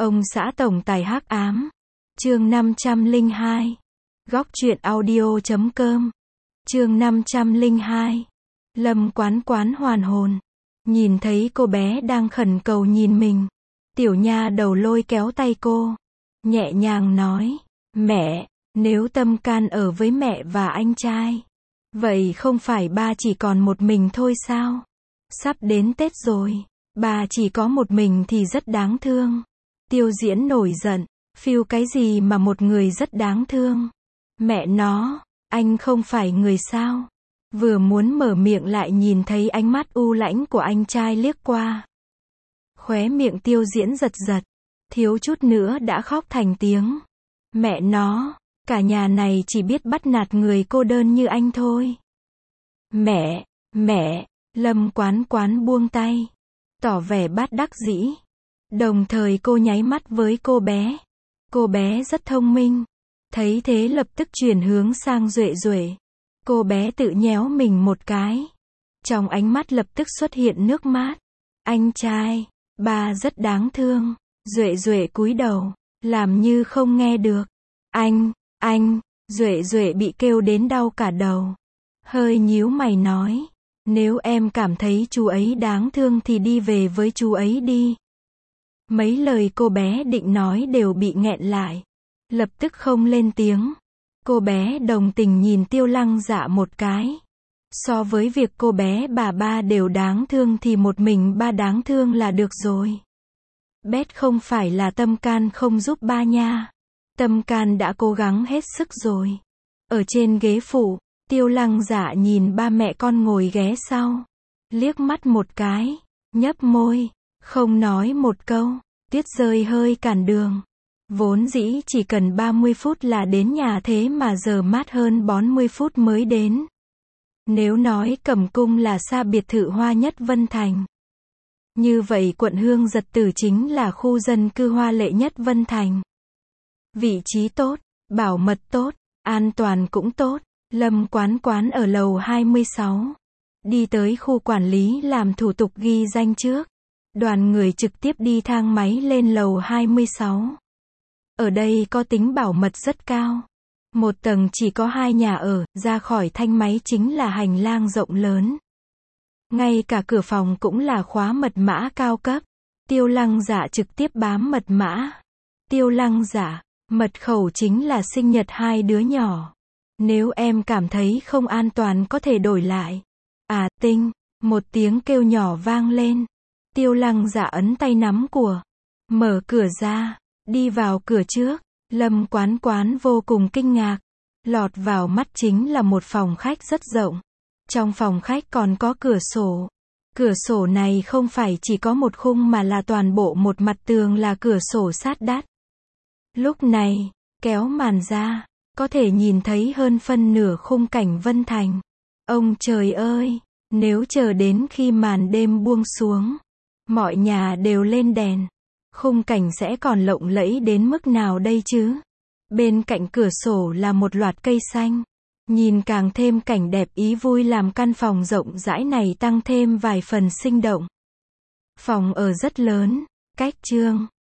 Ông xã tổng tài hắc ám. Chương 502. Góc truyện audio.com. Chương 502. Lâm Quán Quán hoàn hồn. Nhìn thấy cô bé đang khẩn cầu nhìn mình. Tiểu nha đầu lôi kéo tay cô. Nhẹ nhàng nói. Mẹ, nếu Tâm Can ở với mẹ và anh trai, vậy không phải ba chỉ còn một mình thôi sao? Sắp đến Tết rồi, bà chỉ có một mình thì rất đáng thương. Tiêu Diễn nổi giận. Phiêu cái gì mà một người rất đáng thương? Mẹ nó, anh không phải người sao? Vừa muốn mở miệng lại nhìn thấy ánh mắt u lãnh của anh trai liếc qua. Khóe miệng Tiêu Diễn giật giật, thiếu chút nữa đã khóc thành tiếng. Mẹ nó, cả nhà này chỉ biết bắt nạt người cô đơn như anh thôi. Mẹ, Lâm Quán Quán buông tay, tỏ vẻ bát đắc dĩ. Đồng thời cô nháy mắt với cô bé. Cô bé rất thông minh. Thấy thế lập tức chuyển hướng sang Duệ Duệ. Cô bé tự nhéo mình một cái. Trong ánh mắt lập tức xuất hiện nước mắt. Anh trai, ba rất đáng thương. Duệ Duệ cúi đầu, làm như không nghe được. Anh, Duệ Duệ bị kêu đến đau cả đầu. Hơi nhíu mày nói. Nếu em cảm thấy chú ấy đáng thương thì đi về với chú ấy đi. Mấy lời cô bé định nói đều bị nghẹn lại. Lập tức không lên tiếng. Cô bé đồng tình nhìn Tiêu Lăng Dạ một cái. So với việc cô bé bà ba đều đáng thương thì một mình ba đáng thương là được rồi. Bét không phải là Tâm Can không giúp ba nha. Tâm Can đã cố gắng hết sức rồi. Ở trên ghế phụ, Tiêu Lăng Dạ nhìn ba mẹ con ngồi ghé sau. Liếc mắt một cái, nhấp môi, không nói một câu. Tuyết rơi hơi cản đường. Vốn dĩ chỉ cần 30 phút là đến nhà, thế mà giờ mát hơn 40 phút mới đến. Nếu nói Cẩm Cung là xa biệt thự hoa nhất Vân Thành, như vậy quận Hương Giật Tử chính là khu dân cư hoa lệ nhất Vân Thành. Vị trí tốt, bảo mật tốt, an toàn cũng tốt. Lâm Quán Quán ở lầu 26. Đi tới khu quản lý làm thủ tục ghi danh trước. Đoàn người trực tiếp đi thang máy lên lầu 26. Ở đây có tính bảo mật rất cao. Một tầng chỉ có 2 nhà ở, ra khỏi thang máy chính là hành lang rộng lớn. Ngay cả cửa phòng cũng là khóa mật mã cao cấp. Tiêu Lăng Dạ trực tiếp bám mật mã. Tiêu Lăng Dạ, mật khẩu chính là sinh nhật 2 đứa nhỏ. Nếu em cảm thấy không an toàn có thể đổi lại. À Tinh, một tiếng kêu nhỏ vang lên. Tiêu Lăng Dạ ấn tay nắm của. Mở cửa ra, đi vào cửa trước. Lâm Quán Quán vô cùng kinh ngạc. Lọt vào mắt chính là một phòng khách rất rộng. Trong phòng khách còn có cửa sổ. Cửa sổ này không phải chỉ có một khung mà là toàn bộ một mặt tường là cửa sổ sát đất. Lúc này, kéo màn ra, có thể nhìn thấy hơn phân nửa khung cảnh Vân Thành. Ông trời ơi, nếu chờ đến khi màn đêm buông xuống, mọi nhà đều lên đèn, khung cảnh sẽ còn lộng lẫy đến mức nào đây chứ? Bên cạnh cửa sổ là một loạt cây xanh, nhìn càng thêm cảnh đẹp ý vui, làm căn phòng rộng rãi này tăng thêm vài phần sinh động. Phòng ở rất lớn, cách trương,